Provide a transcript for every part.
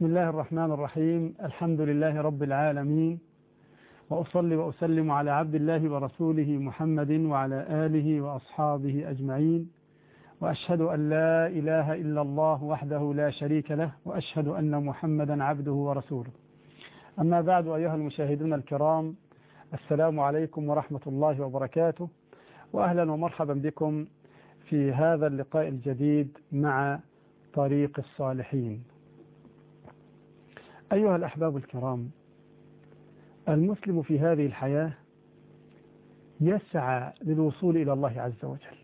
بسم الله الرحمن الرحيم. الحمد لله رب العالمين، وأصلي وأسلم على عبد الله ورسوله محمد وعلى آله وأصحابه أجمعين، وأشهد أن لا إله إلا الله وحده لا شريك له، وأشهد أن محمدا عبده ورسوله. أما بعد، أيها المشاهدون الكرام، السلام عليكم ورحمة الله وبركاته، وأهلا ومرحبا بكم في هذا اللقاء الجديد مع طريق الصالحين. أيها الأحباب الكرام، المسلم في هذه الحياة يسعى للوصول إلى الله عز وجل،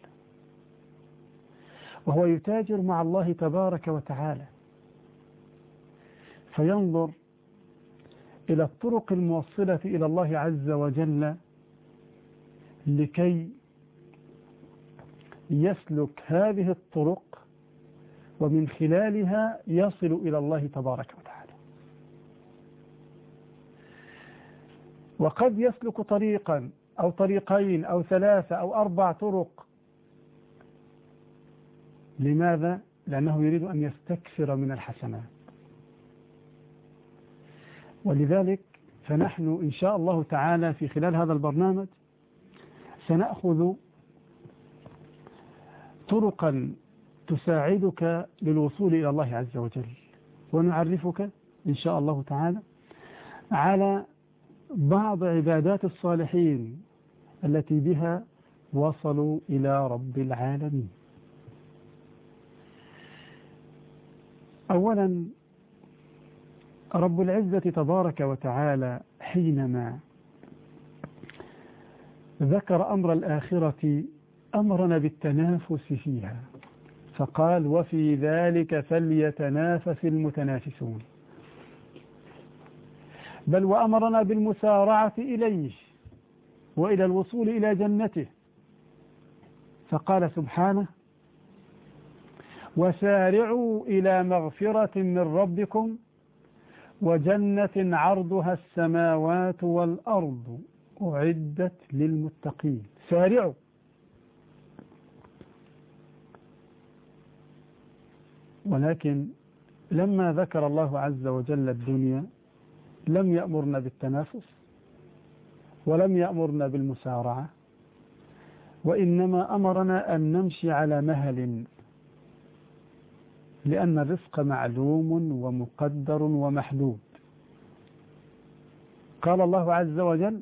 وهو يتاجر مع الله تبارك وتعالى، فينظر إلى الطرق الموصلة إلى الله عز وجل لكي يسلك هذه الطرق، ومن خلالها يصل إلى الله تبارك وتعالى. وقد يسلك طريقا أو طريقين أو ثلاثة أو 4 طرق. لماذا؟ لأنه يريد أن يستكثر من الحسنات. ولذلك فنحن إن شاء الله تعالى في خلال هذا البرنامج سنأخذ طرقا تساعدك للوصول إلى الله عز وجل، ونعرفك إن شاء الله تعالى على بعض عبادات الصالحين التي بها وصلوا إلى رب العالمين. أولا، رب العزة تبارك وتعالى حينما ذكر أمر الآخرة أمرنا بالتنافس فيها، فقال: وفي ذلك فليتنافس المتنافسون. بل وأمرنا بالمسارعة إليه وإلى الوصول إلى جنته، فقال سبحانه: وسارعوا إلى مغفرة من ربكم وجنة عرضها السماوات والأرض أعدت للمتقين. سارعوا. ولكن لما ذكر الله عز وجل الدنيا لم يأمرنا بالتنافس ولم يأمرنا بالمسارعة، وإنما أمرنا أن نمشي على مهل، لأن الرزق معلوم ومقدر ومحدود. قال الله عز وجل: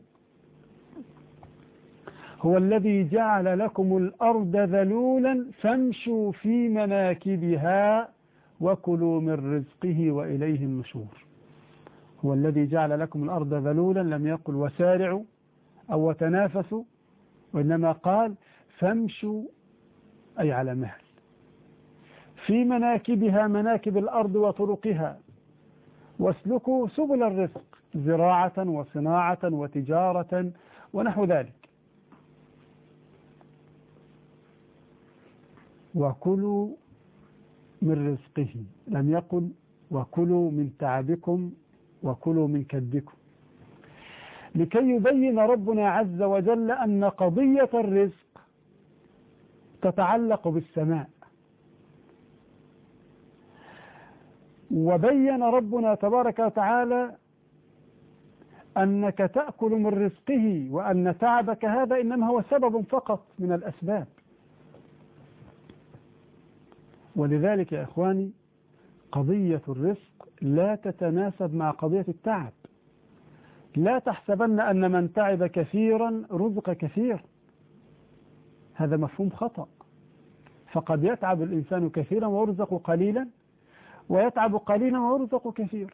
هو الذي جعل لكم الأرض ذلولا فامشوا في مناكبها وكلوا من رزقه وإليه النشور. هو الذي جعل لكم الأرض ذلولا، لم يقل وسارعوا أو وتنافسوا، وإنما قال فامشوا، أي على مهل، في مناكبها، مناكب الأرض وطرقها، واسلكوا سبل الرزق، زراعة وصناعة وتجارة ونحو ذلك. وكلوا من رزقه، لم يقل وكلوا من تعبكم وكلوا من كدكم، لكي يبين ربنا عز وجل أن قضية الرزق تتعلق بالسماء. وبين ربنا تبارك وتعالى أنك تأكل من رزقه، وأن تعبك هذا إنما هو سبب فقط من الأسباب. ولذلك يا إخواني، قضية الرزق لا تتناسب مع قضية التعب. لا تحسبن أن من تعب كثيرا رزق كثير، هذا مفهوم خطأ. فقد يتعب الإنسان كثيرا ويرزق قليلا، ويتعب قليلا ويرزق كثير.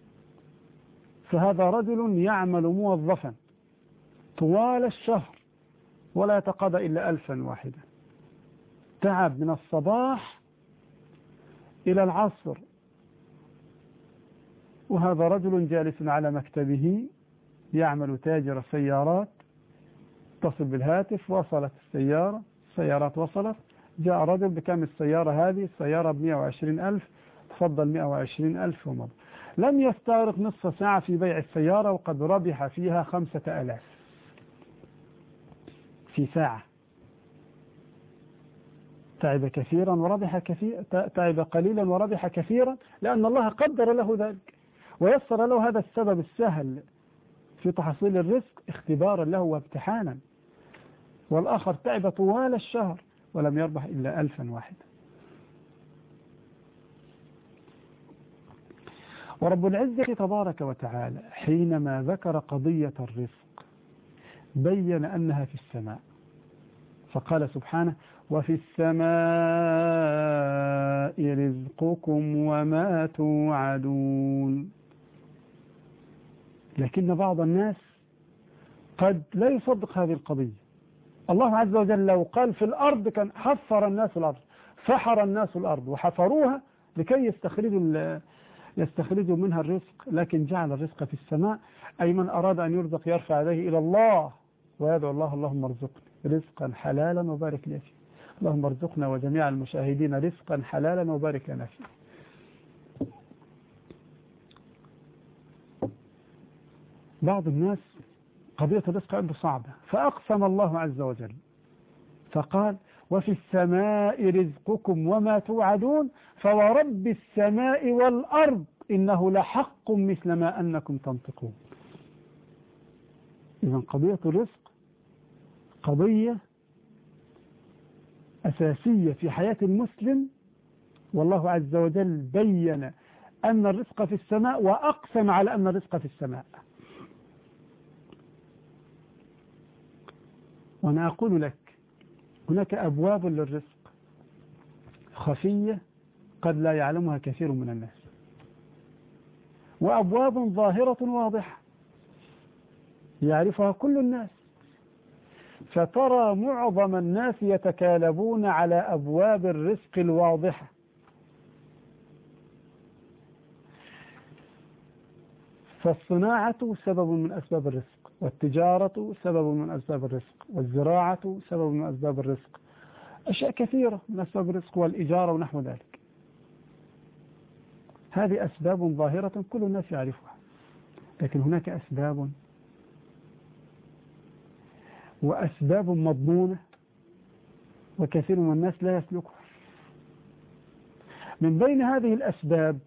فهذا رجل يعمل موظفا طوال الشهر ولا يتقاضى إلا 1000 واحدة، تعب من الصباح إلى العصر، وهذا رجل جالس على مكتبه يعمل تاجر سيارات، اتصل بالهاتف: وصلت السيارة، السيارات وصلت، جاء رجل: بكم السيارة هذه؟ السيارة ب120,000، تفضل 120,000 ومضى. لم يستغرق نصف ساعة في بيع السيارة، وقد ربح فيها 5000 في ساعة. تعب كثيرا وربح كثيرا، تعب قليلا وربح كثيرا، لأن الله قدر له ذلك ويسر له هذا السبب السهل في تحصيل الرزق اختبارا له وامتحانا. والآخر تعب طوال الشهر ولم يربح إلا 1000 واحد. ورب العزة تبارك وتعالى حينما ذكر قضية الرزق بين أنها في السماء، فقال سبحانه: وفي السماء رزقكم وما توعدون. لكن بعض الناس قد لا يصدق هذه القضية. الله عز وجل لو قال في الأرض كان حفر الناس الأرض، فحر الناس الأرض وحفروها لكي يستخرجوا منها الرزق، لكن جعل الرزق في السماء. أي من أراد أن يرزق يرفع يديه إلى الله ويدعو الله: اللهم ارزقني رزقا حلالا وبارك لي فيه، اللهم ارزقنا وجميع المشاهدين رزقا حلالا وبارك لنا فيه. بعض الناس قضية الرزق عنده صعبة، فأقسم الله عز وجل فقال: وفي السماء رزقكم وما توعدون فورب السماء والأرض إنه لحق مثل ما أنكم تنطقون. إذن قضية الرزق قضية أساسية في حياة المسلم، والله عز وجل بين أن الرزق في السماء وأقسم على أن الرزق في السماء. وأنا أقول لك هناك أبواب للرزق خفية قد لا يعلمها كثير من الناس، وأبواب ظاهرة واضحة يعرفها كل الناس، فترى معظم الناس يتكالبون على أبواب الرزق الواضحة. فالصناعة سبب من أسباب الرزق، والتجارة سبب من أسباب الرزق، والزراعة سبب من أسباب الرزق، أشياء كثيرة من أسباب الرزق، والإجارة ونحو ذلك. هذه أسباب ظاهرة كل الناس يعرفها، لكن هناك أسباب وأسباب مضمونة وكثير من الناس لا يسلكها. من بين هذه الأسباب: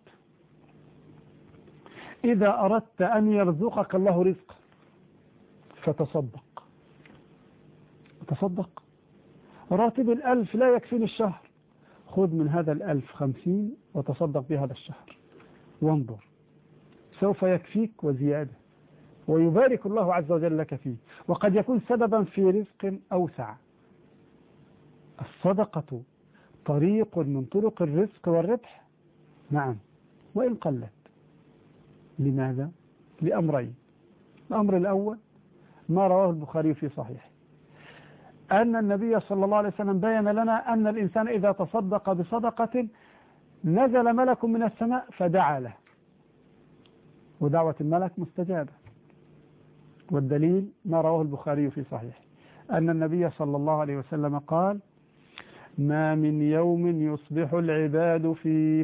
إذا أردت أن يرزقك الله رزقا فتصدق. تصدق، راتب 1000 لا يكفيني الشهر، خذ من هذا 1000 50 وتصدق بهذا الشهر، وانظر سوف يكفيك وزيادة، ويبارك الله عز وجل لك فيه، وقد يكون سببا في رزق أوسع. الصدقة طريق من طرق الرزق والربح، نعم، وإن قلت. لماذا؟ لأمرين. الأمر الأول ما رواه البخاري في صحيح، أن النبي صلى الله عليه وسلم بين لنا أن الإنسان إذا تصدق بصدقة نزل ملك من السماء فدعا له، ودعوة الملك مستجابة. والدليل ما رواه البخاري في صحيح أن النبي صلى الله عليه وسلم قال: ما من يوم يصبح العباد فيه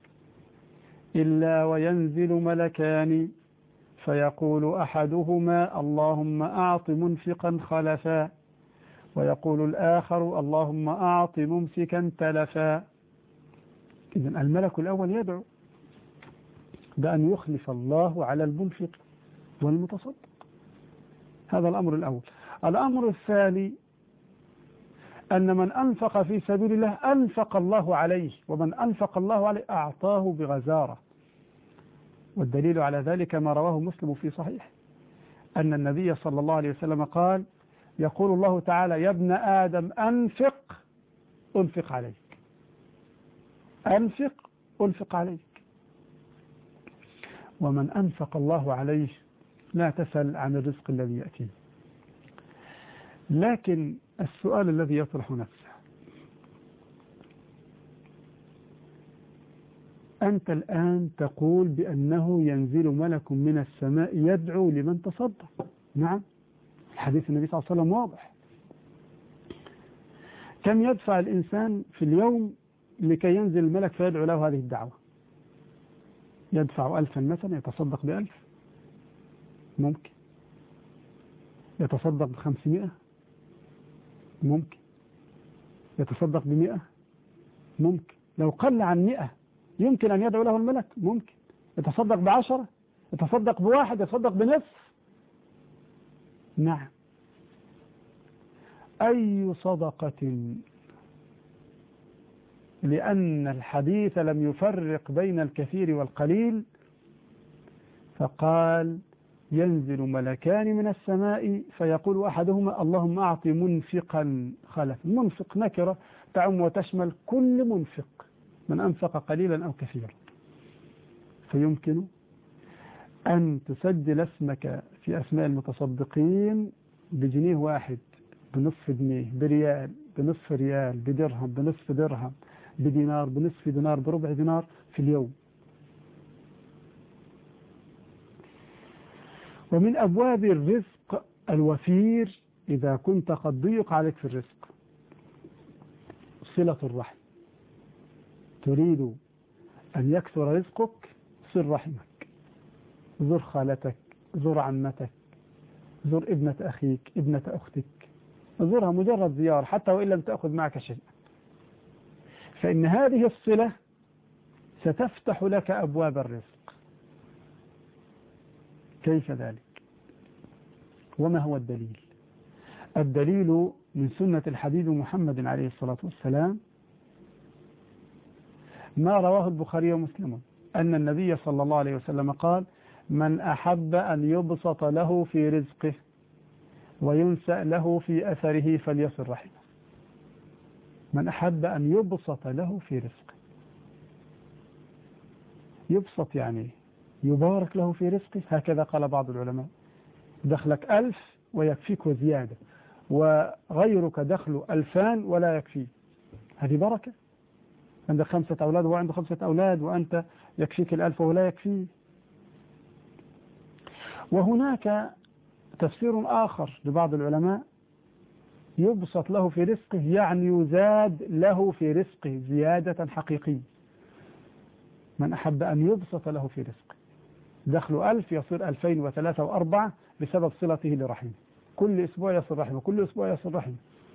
إلا وينزل ملكان فيقول أحدهما: اللهم أعط منفقا خلفا، ويقول الآخر: اللهم أعط ممسكا تلفا. إذن الملك الأول يدعو بأن يخلف الله على المنفق والمتصدق. هذا الأمر الأول. الأمر الثاني أن من أنفق في سبيل الله أنفق الله عليه، ومن أنفق الله عليه أعطاه بغزارة. والدليل على ذلك ما رواه مسلم في صحيح أن النبي صلى الله عليه وسلم قال: يقول الله تعالى: يا ابن آدم أنفق أنفق عليك، أنفق أنفق عليك. ومن أنفق الله عليه لا تسأل عن الرزق الذي يأتيه. لكن السؤال الذي يطرح نفسه: أنت الآن تقول بأنه ينزل ملك من السماء يدعو لمن تصدق. نعم، حديث النبي صلى الله عليه وسلم واضح. كم يدفع الإنسان في اليوم لكي ينزل الملك فيدعو له هذه الدعوة؟ يدفع 1000 مثلا، يتصدق ب1000، ممكن يتصدق ب500، ممكن يتصدق ب100، ممكن. لو قل عن 100 يمكن أن يدعو له الملك، ممكن يتصدق ب10، يتصدق ب1، يتصدق بنصف. نعم. أي صدقة، لأن الحديث لم يفرق بين الكثير والقليل، فقال ينزل ملكان من السماء فيقول أحدهما اللهم أعط منفقا خلف. منفق نكرة تعم وتشمل كل منفق، من أنفق قليلا أو كثيرا. فيمكن أن تسجل اسمك في أسماء المتصدقين بجنيه واحد، بنصف جنيه، بريال، بنصف ريال، بدرهم، بنصف درهم، بدينار، بنصف دينار، بربع دينار في اليوم. ومن أبواب الرزق الوفير إذا كنت قد ضيق عليك في الرزق صلة الرحم. تريد أن يكثر رزقك، صل رحمك، زر خالتك، زر عمتك، زر ابنة أخيك، ابنة أختك، زرها مجرد زيارة حتى وإن لم تأخذ معك شيء، فإن هذه الصلة ستفتح لك أبواب الرزق. كيف ذلك؟ وما هو الدليل؟ الدليل من سنة الحبيب محمد عليه الصلاة والسلام ما رواه البخاري ومسلم أن النبي صلى الله عليه وسلم قال من أحب أن يبسط له في رزقه وينسأ له في أثره فليصل رحمه. من أحب أن يبسط له في رزقه، يبسط يعني يبارك له في رزقه. هكذا قال بعض العلماء، دخلك 1000 ويكفيك وزيادة، وغيرك دخله 2000 ولا يكفيه، هذه بركة. عندك 5 أولاد وهو عنده 5 أولاد، وأنت يكفيك 1000 وهو لا يكفيه. وهناك تفسير آخر لبعض العلماء، يبسط له في رزقه يعني يزاد له في رزقه زيادة حقيقية. من أحب أن يبسط له في رزقه، دخله 1000 يصير 2000 و3 و4 بسبب صلته لرحمه. كل أسبوع يصل رحمه، كل أسبوع يصل رحمه.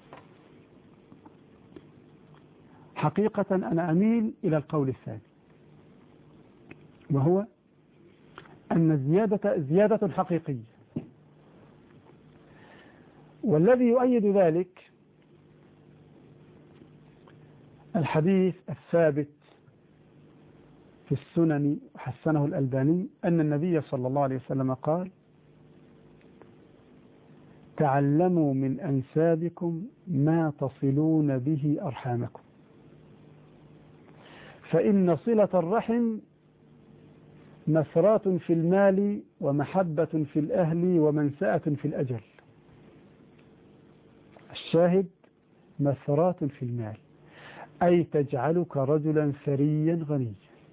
حقيقة أنا أميل إلى القول الثاني، وهو أن الزيادة زيادة حقيقية. والذي يؤيد ذلك الحديث الثابت في السنن حسنه الألباني أن النبي صلى الله عليه وسلم قال تعلموا من أنسابكم ما تصلون به أرحامكم، فإن صلة الرحم مسرات في المال ومحبة في الأهل ومنسأة في الأجل. الشاهد مسرات في المال، أي تجعلك رجلا ثريا غنيا.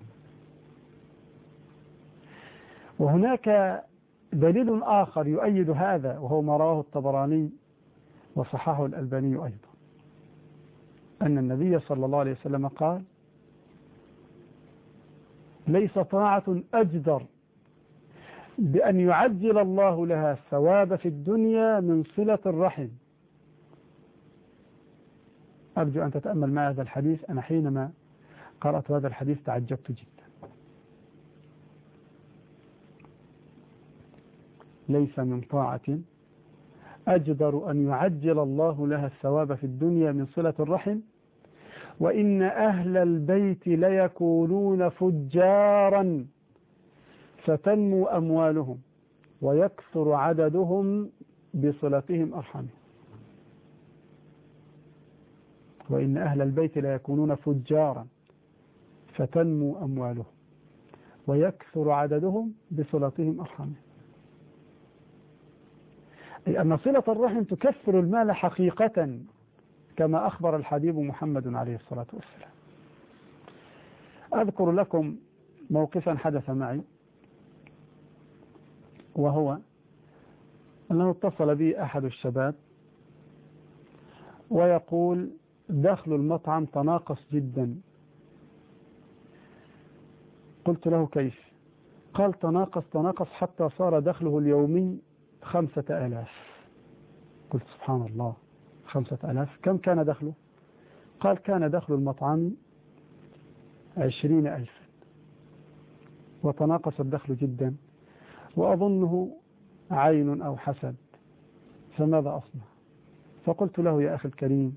وهناك دليل آخر يؤيد هذا، وهو ما رواه الطبراني وصححه الألباني أيضا، أن النبي صلى الله عليه وسلم قال ليس طاعة أجدر بأن يعجل الله لها الثواب في الدنيا من صلة الرحم. أرجو أن تتأمل مع هذا الحديث. أنا حينما قرأت هذا الحديث تعجبت جدا. ليس من طاعة أجدر أن يعجل الله لها الثواب في الدنيا من صلة الرحم، وإن أهل البيت ليكونون فجارا فتنمو أموالهم ويكثر عددهم بصلتهم أرحامهم. وإن أهل البيت ليكونون فجارا فتنمو أموالهم ويكثر عددهم بصلتهم أرحامهم، أي أن صلة الرحم تكثر المال حقيقة كما أخبر الحبيب محمد عليه الصلاة والسلام. أذكر لكم موقفا حدث معي، وهو أنه اتصل بي أحد الشباب ويقول دخل المطعم تناقص جدا. قلت له كيف؟ قال تناقص حتى صار دخله اليومي 5000. قلت سبحان الله، 5000 كم كان دخله؟ قال كان دخل المطعم 20,000 وتناقص الدخل جدا وأظنه عين أو حسد، فماذا أصنع؟ فقلت له يا أخي الكريم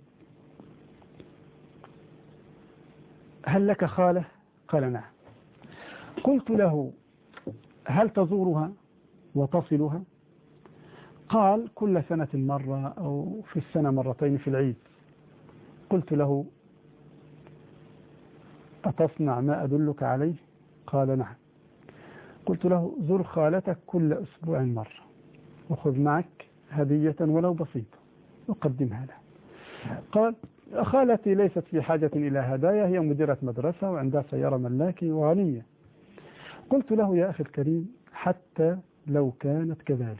هل لك خالة؟ قال نعم. قلت له هل تزورها وتصلها؟ قال كل سنة مرة أو في السنة مرتين في العيد. قلت له أتصنع ما أدلك عليه؟ قال نعم. قلت له زر خالتك كل أسبوع مرة وخذ معك هدية ولو بسيطة وقدمها لها. قال خالتي ليست في حاجة إلى هدايا، هي مديرة مدرسة وعندها سيارة ملاكي وغنية. قلت له يا أخي الكريم حتى لو كانت كذلك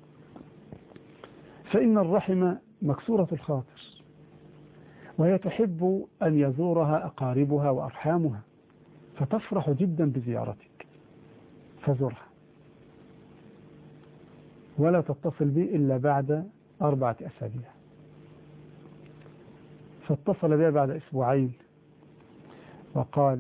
فإن الرحم مكسورة الخاطر، وهي تحب أن يزورها أقاربها وأرحامها، فتفرح جدا بزيارتك، فزرها ولا تتصل بي إلا بعد 4 أسابيع. فاتصل بي بعد 2 أسبوع وقال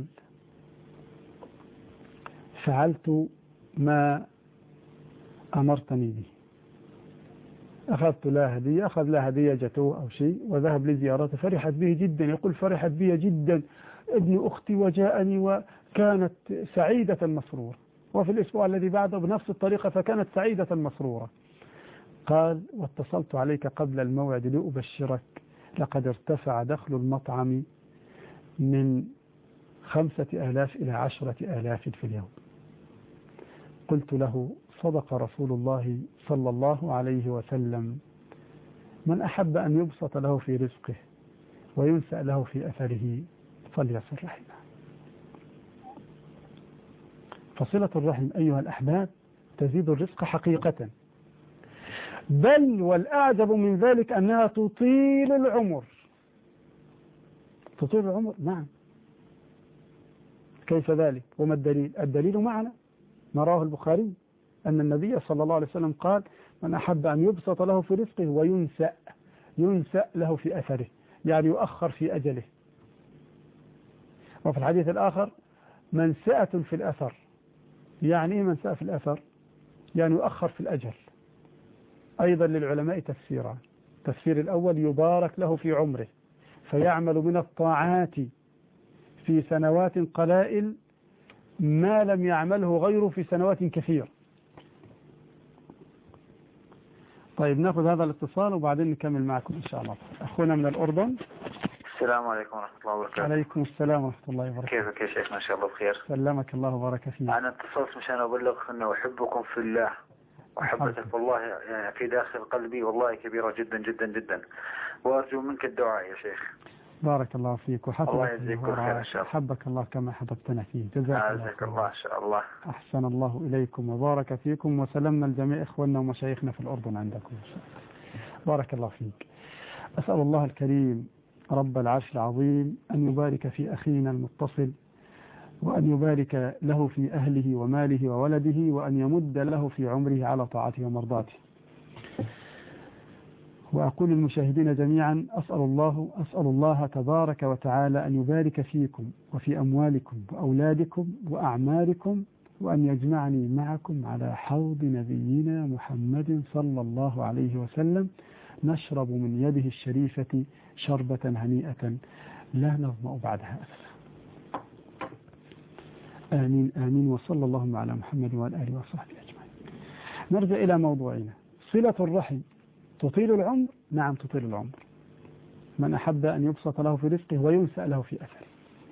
فعلت ما أمرتني به، أخذت لها هدية، أخذ لها هدية جاتوه أو شيء وذهب لزيارته، فرحت به جدا. يقول فرحت بي جدا ابن أختي وجاءني وكانت سعيدة مسرورة. وفي الأسبوع الذي بعده بنفس الطريقة فكانت سعيدة مسرورة. قال واتصلت عليك قبل الموعد لأبشرك لقد ارتفع دخل المطعم من 5,000 إلى 10,000 في اليوم. قلت له صدق رسول الله صلى الله عليه وسلم من أحب أن يبسط له في رزقه وينسأ له في أثره فليصل رحمه. فصلة الرحم أيها الأحباب تزيد الرزق حقيقة، بل والأعجب من ذلك أنها تطيل العمر. تطيل العمر نعم. كيف ذلك؟ وما الدليل؟ الدليل معنا ما رواه البخاري أن النبي صلى الله عليه وسلم قال من أحب أن يبسط له في رزقه ينسأ له في أثره، يعني يؤخر في أجله. وفي الحديث الآخر منسأة في الأثر. يعني إيه منسأة في الأثر؟ يعني يؤخر في الأجل. أيضا للعلماء تفسيران: التفسير الأول يبارك له في عمره فيعمل من الطاعات في سنوات قلائل ما لم يعمله غيره في سنوات كثير. طيب ناخذ هذا الاتصال وبعدين نكمل معكم إن شاء الله. أخونا من الأردن. السلام عليكم ورحمة الله وبركاته. عليكم السلام ورحمة الله وبركاته. كيفك يا شيخ؟ ما شاء الله بخير. سلمك الله وبارك فيك. أنا اتصلت مشان أبلغ أنه أحبكم في الله، وحبتك والله في داخل قلبي والله كبيرة جدا جدا جدا، وأرجو منك الدعاء يا شيخ. بارك الله فيك وحفظك الله يجزيك كل خير إن شاء الله. حبك الله كما حببتنا فيه. جزاك الله إن شاء الله. أحسن الله إليكم وبارك فيكم وسلمنا الجميع إخواننا ومشايخنا في الأردن عندكم. بارك الله فيك. أسأل الله الكريم رب العرش العظيم أن يبارك في أخينا المتصل، وأن يبارك له في أهله وماله وولده، وأن يمد له في عمره على طاعته ومرضاته. وأقول للمشاهدين جميعا أسأل الله تبارك وتعالى أن يبارك فيكم وفي أموالكم وأولادكم وأعماركم، وأن يجمعني معكم على حوض نبينا محمد صلى الله عليه وسلم نشرب من يده الشريفة شربة هنيئة لا نظمأ بعدها أبدا. آمين آمين. وصلى اللهم على محمد وعلى آله وصحبه أجمعين. نرجع إلى موضوعنا. صلة الرحم تطيل العمر؟ نعم تطيل العمر. من أحب أن يبسط له في رزقه وينسأ له في أثره.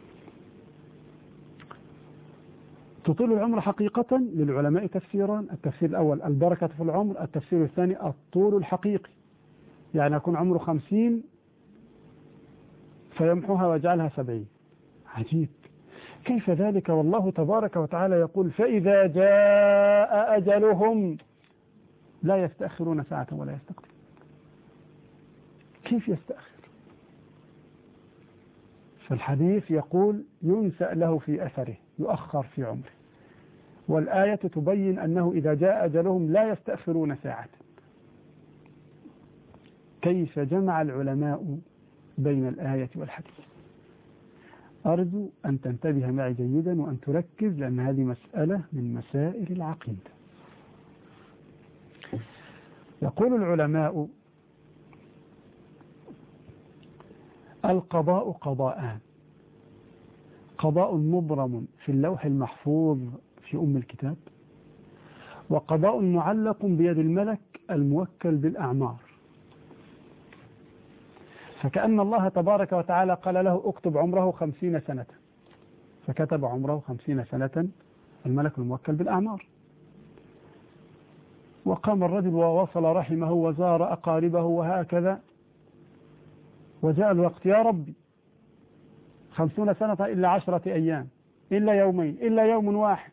تطيل العمر حقيقة للعلماء تفسيران: التفسير الأول البركة في العمر، التفسير الثاني الطول الحقيقي، يعني يكون عمره 50 فيمحوها ويجعلها 70. عجيب، كيف ذلك؟ والله تبارك وتعالى يقول فإذا جاء أجلهم لا يستأخرون ساعة ولا يستقدمون. كيف يستأخر؟ فالحديث يقول ينسأ له في أثره، يؤخر في عمره، والآية تبين أنه إذا جاء أجلهم لا يستأخرون ساعة. كيف جمع العلماء بين الآية والحديث؟ أرجو أن تنتبه معي جيدا وأن تركز، لأن هذه مسألة من مسائل العقيدة. يقول العلماء: القضاء قضاءان: قضاء مبرم في اللوح المحفوظ في أم الكتاب، وقضاء معلق بيد الملك الموكل بالأعمار. فكأن الله تبارك وتعالى قال له: اكتب عمره 50 سنة، فكتب عمره 50 سنة الملك الموكل بالأعمار. وقام الرجل ووصل رحمه وزار أقاربه وهكذا، وجاء الوقت: يا ربي 50 سنة إلا 10 أيام، إلا يومين، إلا يوم واحد،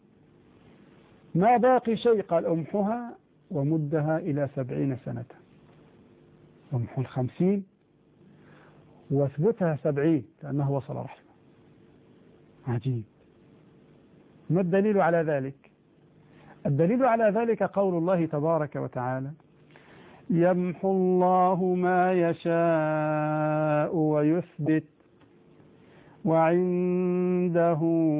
ما باقي شيء. قال: أمحها ومدها إلى 70 سنة. أمحو 50 واثبتها 70 لأنه وصل رحمه. عجيب. ما الدليل على ذلك؟ الدليل على ذلك قول الله تبارك وتعالى: يمحو الله ما يشاء ويثبت وعنده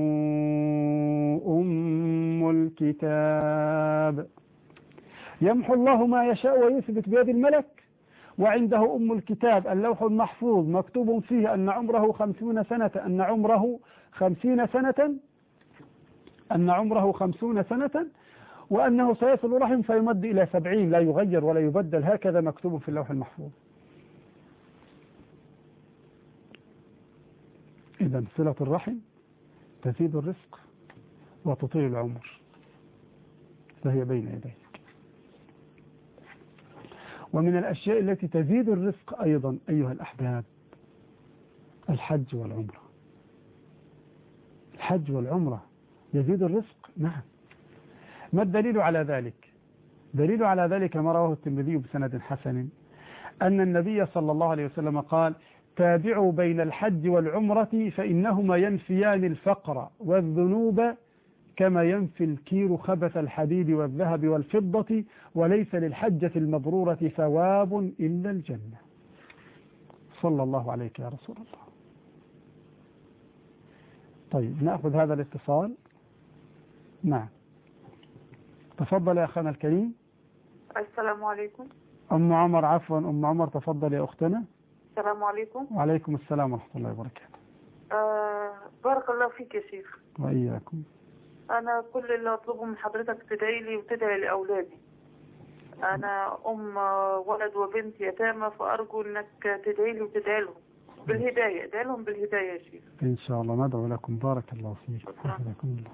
أم الكتاب. يمحو الله ما يشاء ويثبت بيد الملك، وعنده أم الكتاب اللوح المحفوظ مكتوب فيه أن عمره 50 سنة، أن عمره 50 سنة، أن عمره 50 سنة، وأنه سيصل رحم فيمد إلى 70، لا يغير ولا يبدل، هكذا مكتوب في اللوح المحفوظ. إذن صلة الرحم تزيد الرزق وتطيل العمر، فهي بين يديك. ومن الأشياء التي تزيد الرزق أيضا أيها الأحباب الحج والعمرة. الحج والعمرة يزيد الرزق، نعم. ما الدليل على ذلك؟ دليل على ذلك ما رواه الترمذي بسند حسن أن النبي صلى الله عليه وسلم قال: تابعوا بين الحج والعمرة فإنهما ينفيان الفقر والذنوب كما ينفي الكير خبث الحديد والذهب والفضة، وليس للحجة المبرورة ثواب إلا الجنة. صلى الله عليك يا رسول الله. طيب، نأخذ هذا الاتصال. نعم، تفضل يا أخانا الكريم. السلام عليكم. أم عمر، عفوا أم عمر، تفضل يا أختنا. السلام عليكم. وعليكم السلام ورحمة الله وبركاته. بارك الله فيك يا شيخ. وإياكم. أنا كل اللي أطلبه من حضرتك تدعي لي وتدعي لأولادي. أنا أم ولد وبنت يتامى، فأرجو أنك تدعي لي وتدعي لهم بالهداية. ادعي لهم بالهداية يا شيخ. إن شاء الله ندعو لكم. بارك الله فيك. حفظكم الله.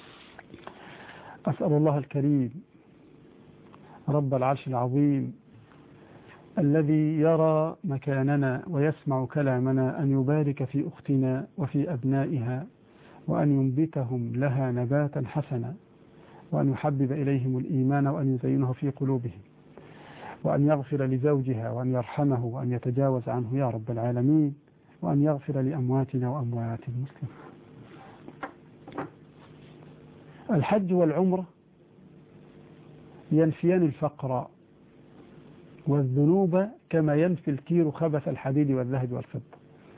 أسأل الله الكريم رب العرش العظيم الذي يرى مكاننا ويسمع كلامنا أن يبارك في أختنا وفي أبنائها، وأن ينبتهم لها نباتا حسنا، وأن يحبب إليهم الإيمان، وأن يزينه في قلوبهم، وأن يغفر لزوجها، وأن يرحمه، وأن يتجاوز عنه يا رب العالمين، وأن يغفر لأمواتنا وأموات المسلمين. الحج والعمرة ينفيان الفقر والذنوب كما ينفي الكير خبث الحديد والذهب والفضة.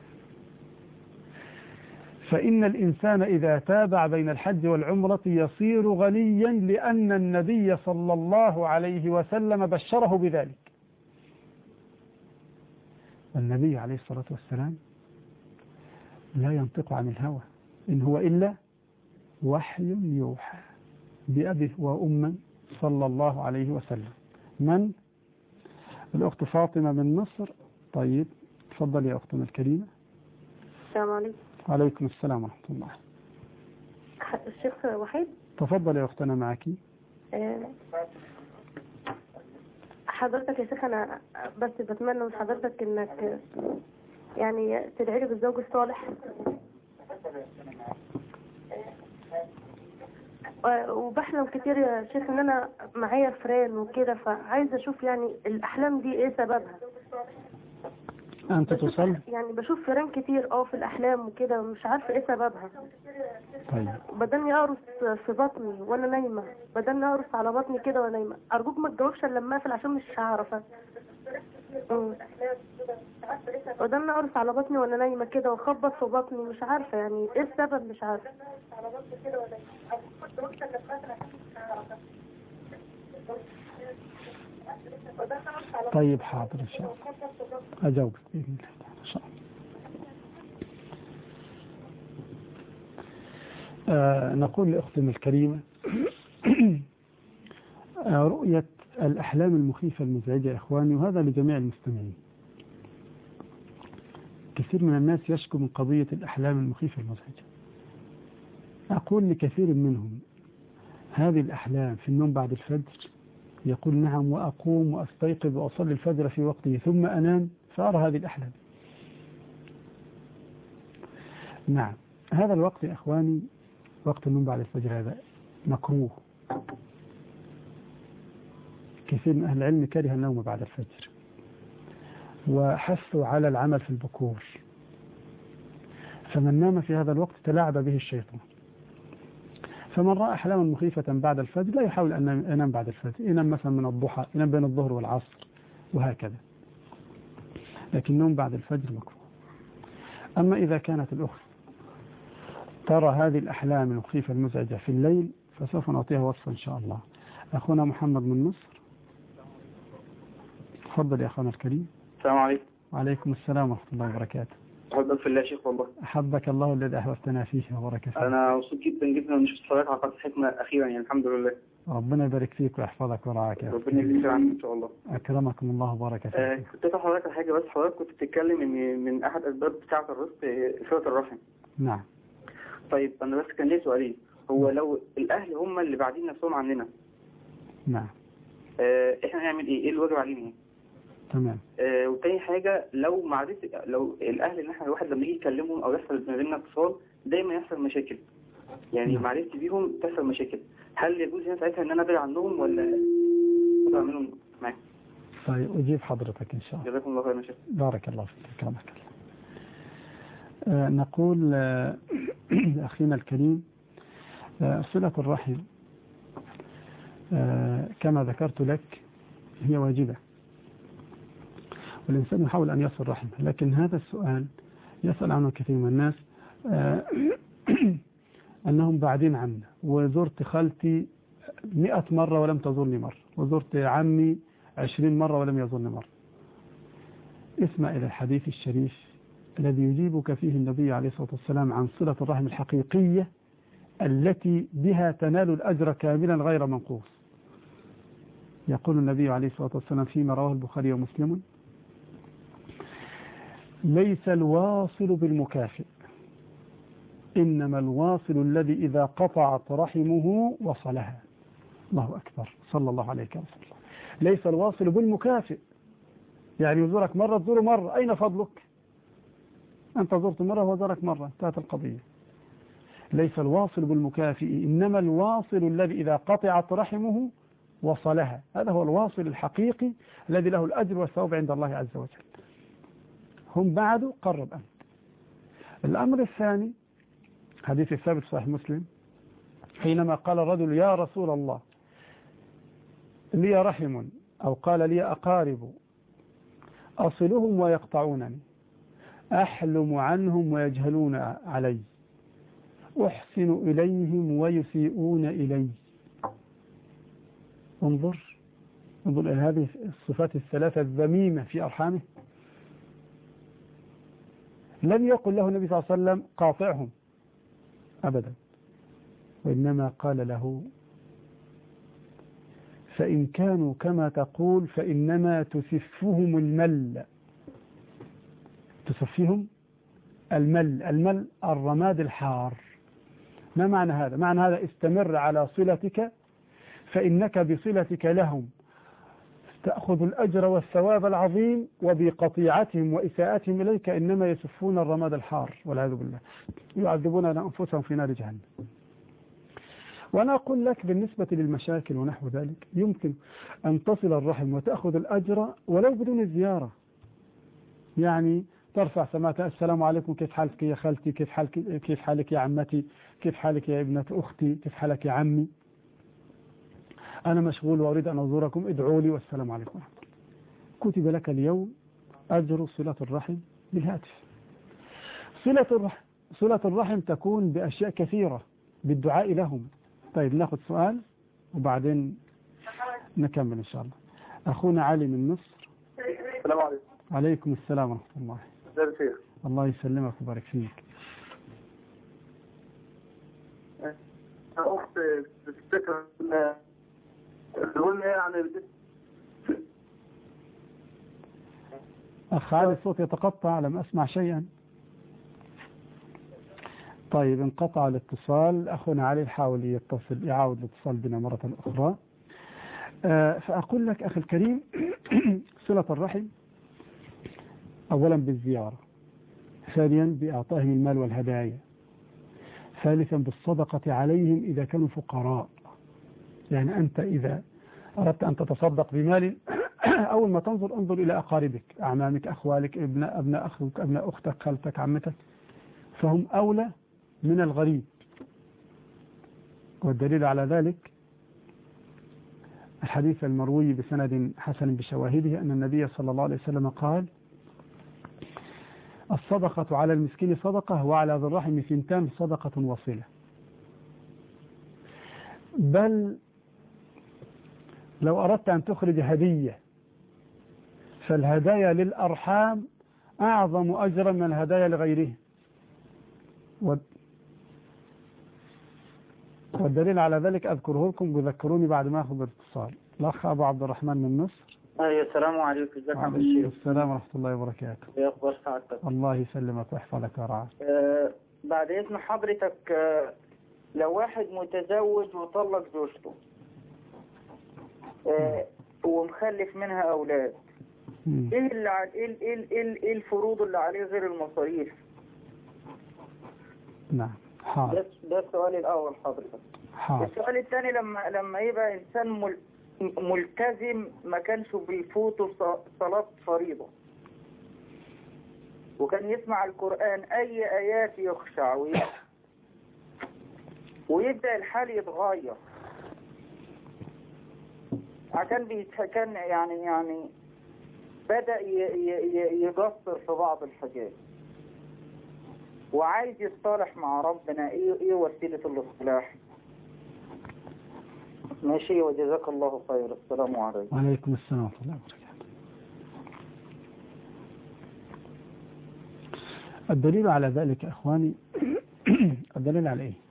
فإن الإنسان إذا تابع بين الحج والعمرة يصير غنيا، لأن النبي صلى الله عليه وسلم بشره بذلك. النبي عليه الصلاة والسلام لا ينطق عن الهوى، إن هو إلا وحي يوحى، بأبيه وأمه صلى الله عليه وسلم. من؟ الأخت فاطمة من مصر. طيب، تفضل يا أختنا الكريمة. السلام عليكم. وعليكم السلام ورحمة الله. الشيخ وحيد. تفضل يا أختنا معك. حضرتك يا شيخ، أنا بس بتمنى من حضرتك إنك يعني تدعي لي بالزوج الصالح، وبحلم كتير يا شيخ إن أنا معايا فران وكده، فعايزة أشوف يعني الأحلام دي إيه سببها. أنت تصل؟ يعني بشوف فيران كتير في الأحلام وكده، مش عارفة إيه سببها. طيب. بدلني أقرص في بطني وأنا نايمة، بدلني أقرص على بطني كده وأنا نايمة. أرجوك ما تجاوبش إلا لما أقفل عشان مش هعرف. ودايما أقرص على بطني وأنا نايمة كده وأخبط في بطني، مش عارفة يعني إيه السبب، مش عارفة. طيب حاضر إن شاء الله أجاوبك بإذن الله إن شاء الله. نقول لأختنا الكريمة رؤية الأحلام المخيفة المزعجة يا إخواني، وهذا لجميع المستمعين. كثير من الناس يشكو من قضية الأحلام المخيفة المزعجة. أقول لكثير منهم هذه الأحلام في النوم بعد الفجر، يقول نعم، وأقوم وأستيقظ وأصلي الفجر في وقته ثم أنام فأرى هذه الأحلام. نعم، هذا الوقت يا إخواني وقت النوم بعد الفجر هذا مكروه. كثير من أهل العلم كره النوم بعد الفجر وحثوا على العمل في البكور، فمن نام في هذا الوقت تلاعب به الشيطان. فمن رأى أحلاما مخيفة بعد الفجر لا يحاول أن ينام بعد الفجر، ينام مثلا من الضحى، ينام بين الظهر والعصر وهكذا، لكن النوم بعد الفجر مكروه. أما إذا كانت الأخت ترى هذه الأحلام المخيفة المزعجة في الليل فسوف نعطيها وصفة إن شاء الله. أخونا محمد من مصر، تفضل يا أخونا الكريم. السلام عليكم. وعليكم السلام ورحمة الله وبركاته. أحبك في الله يا شيخ والله. أحبك الله الذي أحببتنا فيه وبارك فيك. أنا مبسوط جدا جدا إن شفت حضرتك على قناة الحكمة أخيرا، يعني الحمد لله. ربنا يبارك فيك ويحفظك ورعاك يا أخي. ربنا يجزيك عنك إن شاء الله. أكرمكم الله وبارك فيك. كنت أسأل حضرتك على حاجة، بس حضرتك كنت بتتكلم إن من أحد أسباب بتاعة الرزق صلة الرحم. نعم. طيب أنا بس كان لي سؤالين. هو لو الأهل هم اللي بعدين نفسهم عننا. نعم. إحنا نعمل إيه؟ إيه الواجب علينا إيه؟ تمام. وتاني حاجة، لو لو الأهل اللي إحنا الواحد لما يجي يكلمهم أو يحصل ما بيننا اتصال دايما يحصل مشاكل، يعني معرفتي بيهم تحصل مشاكل، هل يجوز هنا ساعتها إن أنا أبعد عنهم ولا أعملهم معاك؟ طيب أجيب حضرتك إن شاء الله. جزاكم الله خير يا شيخ. بارك الله فيك، أكرمك الله. نقول أخينا الكريم صلة الرحم كما ذكرت لك هي واجبة، والإنسان يحاول أن يصل رحمه، لكن هذا السؤال يسأل عنه كثير من الناس أنهم بعدين عنا، وزرت خالتي 100 مرة ولم تزورني مرة، وزرت عمي 20 مرة ولم يزورني مرة. اسمع إلى الحديث الشريف الذي يجيبك فيه النبي عليه الصلاة والسلام عن صلة الرحم الحقيقية التي بها تنال الأجر كاملا غير منقوص. يقول النبي عليه الصلاة والسلام فيما رواه البخاري ومسلم: ليس الواصل بالمكافئ، إنما الواصل الذي إذا قطعت رحمه وصلها. الله أكبر، صلى الله عليه وسلم. ليس الواصل بالمكافئ، يعني يزورك مرة تزوره مرة، أين فضلك؟ أنت زرت مرة وزارك مرة، انتهت القضية. ليس الواصل بالمكافئ، إنما الواصل الذي إذا قطعت رحمه وصلها. هذا هو الواصل الحقيقي الذي له الأجر والثواب عند الله عز وجل. هم بعد قرب أنت. الأمر الثاني حديث الثابت صحيح مسلم، حينما قال الرجل: يا رسول الله، لي رحم، أو قال: لي أقارب أصلهم ويقطعونني، أحلم عنهم ويجهلون علي، أحسن إليهم ويسيئون إلي. انظر إلى هذه الصفات الثلاثة الذميمة في أرحامه. لم يقل له النبي صلى الله عليه وسلم: قاطعهم أبدا، وإنما قال له: فإن كانوا كما تقول فإنما تسفهم المل. تسفهم المل الرماد الحار. ما معنى هذا؟ معنى هذا: استمر على صلتك، فإنك بصلتك لهم تأخذ الأجر والثواب العظيم، وبقطيعتهم وإساءتهم إليك إنما يسفون الرماد الحار والعياذ بالله، يعذبون أنفسهم في نار جهنم. وأنا أقول لك بالنسبة للمشاكل ونحو ذلك، يمكن أن تصل الرحم وتأخذ الأجر ولو بدون زيارة. يعني ترفع سماعة: السلام عليكم، كيف حالك يا خالتي، كيف حالك يا عمتي، كيف حالك يا ابنة أختي، كيف حالك يا عمي، أنا مشغول وأريد أن أزوركم، ادعوا لي، والسلام عليكم ورحمة الله. كتب لك اليوم أجر صلة الرحم بالهاتف. صلة الرحم تكون بأشياء كثيرة، بالدعاء لهم. طيب ناخذ سؤال وبعدين نكمل إن شاء الله. أخونا علي من مصر. السلام عليكم. عليكم السلام ورحمة الله. ازيك يا شيخ؟ الله يسلمك ويبارك فيك. أخت بتفتكر قلنا يعني أخ علي الصوت يتقطع، لم أسمع شيئا. طيب انقطع الاتصال. أخونا علي حاول يعاود الاتصال بنا مرة أخرى. فأقول لك أخي الكريم، صلة الرحم أولا بالزيارة، ثانيا بإعطائهم المال والهدايا، ثالثا بالصدقة عليهم إذا كانوا فقراء. يعني أنت إذا أردت أن تتصدق بمال، أول ما انظر إلى أقاربك، أعمامك، أخوالك، أبناء أخوك، أبناء أختك، خالتك، عمتك، فهم أولى من الغريب. والدليل على ذلك الحديث المروي بسند حسن بشواهده أن النبي صلى الله عليه وسلم قال: الصدقة على المسكين صدقة، وعلى ذي الرحم ثنتان، صدقة وصلة. بل لو أردت أن تخرج هدية فالهدايا للأرحام أعظم أجرا من الهدايا لغيره. والدليل على ذلك أذكره لكم وذكروني بعد ما أخذ الاتصال. الأخ أبو عبد الرحمن من مصر. أيوة السلام عليكم. ازيك يا عم الشيخ؟ السلام ورحمة الله وبركاته. ايه اخبار سعادتك؟ الله يسلمك ويحفظك ورعاك. بعد اذن حضرتك، لو واحد متزوج وطلق زوجته ومخلف منها اولاد، ايه اللي ايه الفروض اللي عليه غير المصاريف؟ نعم حاضر. ده السؤال الاول حضرتك. حاضر. السؤال الثاني، لما يبقى انسان ملتزم ما كانش بيفوته صلاة فريضة، وكان يسمع القرآن أي آيات يخشع ويبدأ الحال يتغير، كان يعني بدأ يقصر في بعض الحاجات وعايز يصطلح مع ربنا، ايه وسيلة الاصطلاح؟ ماشي، وجزاك الله خير. السلام عليكم. وعليكم السلام ورحمة الله وبركاته. الدليل على ذلك أخواني، الدليل على إيه؟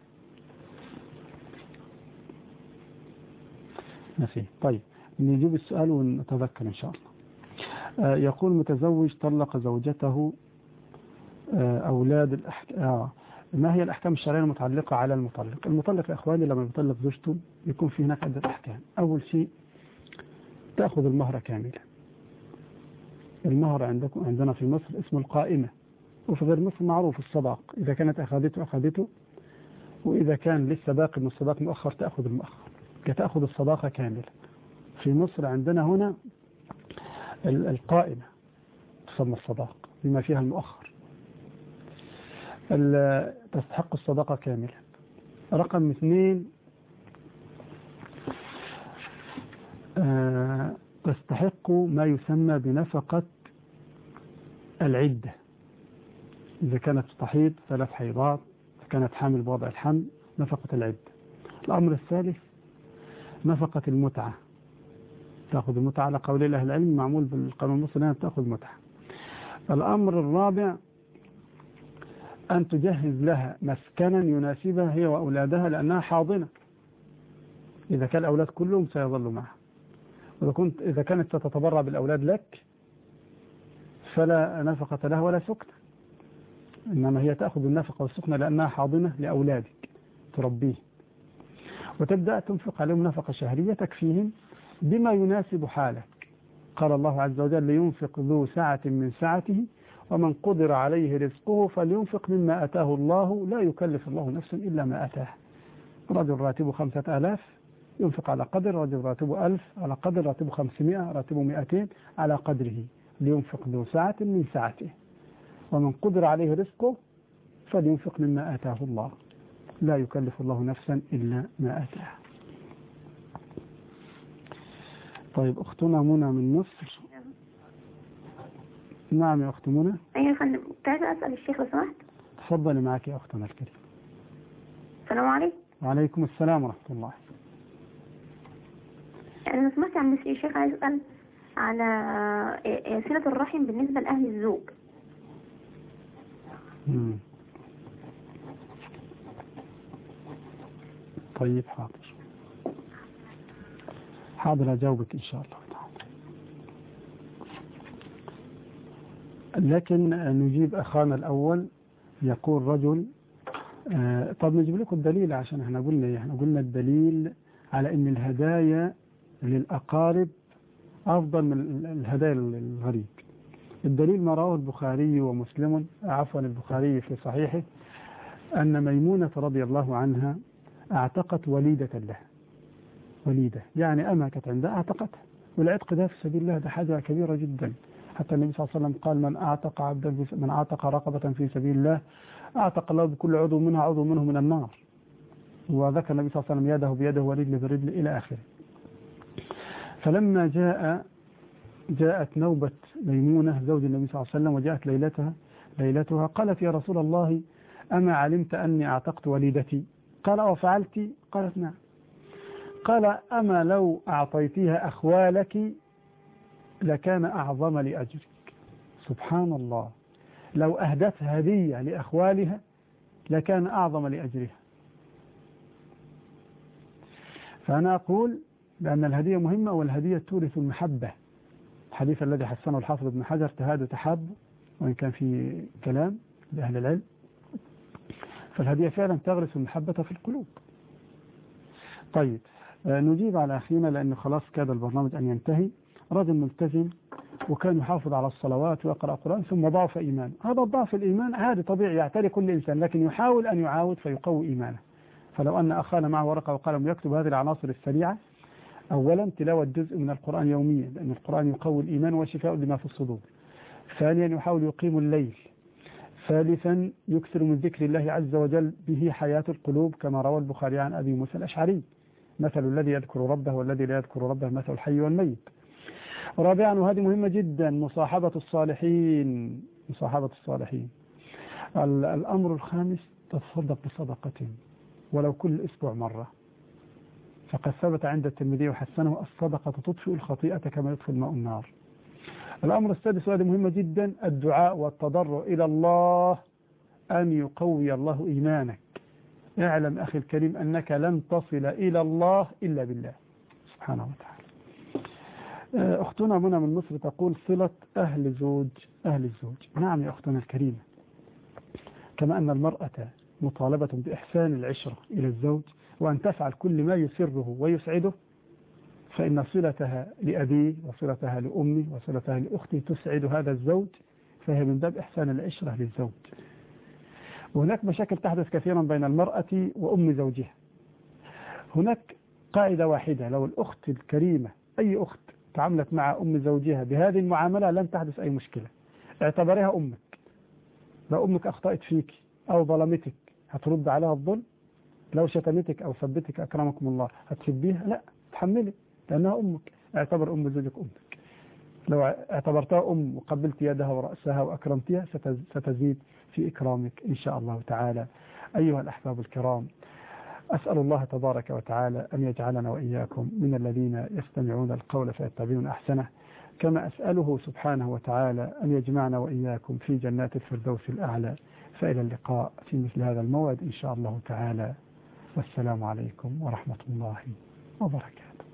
نسي. طيب نجيب السؤال ونتذكر إن شاء الله. يقول متزوج طلق زوجته، أولاد ما هي الأحكام الشرعية المتعلقة على المطلق؟ المطلق يا أخواني لما يطلق زوجته يكون في هناك عدة أحكام. أول شيء تأخذ المهر كاملا. المهر عندنا في مصر اسمه القائمة، وفي غير مصر معروف الصداق. إذا كانت أخذته، وإذا كان لسه باقي من الصداق مؤخر تأخذ المؤخر، تأخذ الصداقة كاملة. في مصر عندنا هنا القائمة تسمى الصداق بما فيها المؤخر، تستحق الصداقة كاملة. رقم 2 تستحق ما يسمى بنفقة العدة، إذا كانت تحيض 3 حيضات، إذا كانت حامل بوضع الحمل، نفقة العدة. الأمر الثالث نفقة المتعة، تأخذ المتعة على قول أهل العلم، معمول بالقانون المصري أنها تأخذ متعة. الأمر الرابع أن تجهز لها مسكنا يناسبها هي وأولادها، لأنها حاضنة. إذا كان الأولاد كلهم سيظلوا معها، إذا كانت تتبرع بالأولاد لك فلا نفقة لها ولا سكنة، إنما هي تأخذ النفقة والسكنة لأنها حاضنة لأولادك تربيه، وتبدأ تنفق عليهم نفقة شهرية تكفيهم بما يناسب حالك. قال الله عز وجل: لينفق ذو سعة من سعته ومن قدر عليه رزقه فلينفق مما أتاه الله لا يكلف الله نفسا إلا ما أتاه. رجل راتبه 5000 ينفق على قدر، رجل راتبه 1000 على قدر، راتبه 500، راتبه 200 على قدره. لينفق ذو سعة من سعته ومن قدر عليه رزقه فلينفق مما آتاه الله لا يكلف الله نفسا إلا ما آتاه. طيب أختنا منى من مصر. نعم يا أخت منى. أيوة يا فندم، كنت عايزة أسأل الشيخ لو سمحت. تفضلي معك يا أختنا الكريم. السلام عليكم. وعليكم السلام ورحمة الله. أنا سمعت عن الشيخ، عايز أسأل على صلة الرحم بالنسبة لأهل الزوج. طيب حاضر أجاوبك إن شاء الله تعالى. لكن نجيب أخانا الأول. يقول رجل طب نجيب لكم الدليل، عشان احنا قلنا الدليل على ان الهدايا للأقارب أفضل من الهدايا للغريب. الدليل ما رواه البخاري ومسلم، عفوا البخاري في صحيحه، أن ميمونة رضي الله عنها اعتقت وليدة لها، وليدة يعني أما كانت عندها اعتقتها، والعتق ده في سبيل الله ده حاجة كبيرة جدا. حتى النبي صلى الله عليه وسلم قال من أعتق رقبة في سبيل الله أعتق الله بكل عضو منها عضو منه من النار. وذكر النبي صلى الله عليه وسلم يده بيده ورجله برجل إلى آخره. فلما جاءت نوبة ميمونة زوج النبي صلى الله عليه وسلم وجاءت ليلتها قالت يا رسول الله أما علمت أني أعتقت وليدتي؟ قال وفعلت؟ قالت نعم. قال أما لو أعطيتيها أخوالك لكان أعظم لأجرك. سبحان الله، لو أهدت هدية لأخوالها لكان أعظم لأجرها. فأنا أقول بأن الهدية مهمة، والهدية تورث المحبة. الحديث الذي حسنه الحافظ ابن حجر تهادوا تحابوا، وإن كان في كلام لأهل العلم، فالهدية فعلا تغرس المحبة في القلوب. طيب نجيب على أخينا لأنه خلاص كاد البرنامج أن ينتهي. رجل ملتزم وكان يحافظ على الصلوات ويقرأ قرآن ثم ضعف إيمان. هذا الضعف الإيمان عادي طبيعي يعتري كل إنسان، لكن يحاول أن يعاود فيقوي إيمانه. فلو أن أخانا معه ورقة وقلم يكتب هذه العناصر السريعة: أولا تلاوة جزء من القرآن يوميا، لأن القرآن يقوي الإيمان وشفاء لما في الصدور. ثانيا يحاول يقيم الليل. ثالثا يكثر من ذكر الله عز وجل به حياة القلوب، كما روى البخاري عن أبي موسى الأشعري: مثل الذي يذكر ربه والذي لا يذكر ربه مثل الحي والميت. رابعا وهذه مهمة جدا: مصاحبة الصالحين. الأمر الخامس: تتصدق بصدقة ولو كل أسبوع مرة، فقد ثبت عند الترمذي وحسنه: الصدقة تطفئ الخطيئة كما يطفئ الماء النار. الأمر السادس وهذه مهمة جدا: الدعاء والتضرع إلى الله أن يقوي الله إيمانك. اعلم أخي الكريم أنك لن تصل إلى الله إلا بالله سبحانه وتعالى. أختنا منى من مصر تقول: صلة أهل الزوج. نعم يا أختنا الكريمة، كما أن المرأة مطالبة بإحسان العشرة إلى الزوج وأن تفعل كل ما يسره ويسعده، فإن صلتها لأبيه وصلتها لأمه وصلتها لأخته تسعد هذا الزوج، فهي من باب إحسان العشرة للزوج. وهناك مشاكل تحدث كثيرا بين المرأة وأم زوجها. هناك قاعدة واحدة: لو الأخت الكريمة أي أخت تعاملت مع أم زوجها بهذه المعاملة لن تحدث أي مشكلة. اعتبريها أمك. لو أمك أخطأت فيك أو ظلمتك هترد عليها الظلم؟ لو شتمتك أو سبتك أكرمكم الله هتسبيها؟ لا، تحملي، لأنها أمك. اعتبر أم زوجك أمك. لو اعتبرتها أم وقبلت يدها ورأسها وأكرمتها ستزيد في إكرامك إن شاء الله تعالى. أيها الأحباب الكرام، أسأل الله تبارك وتعالى أن يجعلنا وإياكم من الذين يستمعون القول فيتبعون أحسنه، كما أسأله سبحانه وتعالى أن يجمعنا وإياكم في جنات الفردوس الأعلى. فإلى اللقاء في مثل هذا الموعد إن شاء الله تعالى، والسلام عليكم ورحمة الله وبركاته.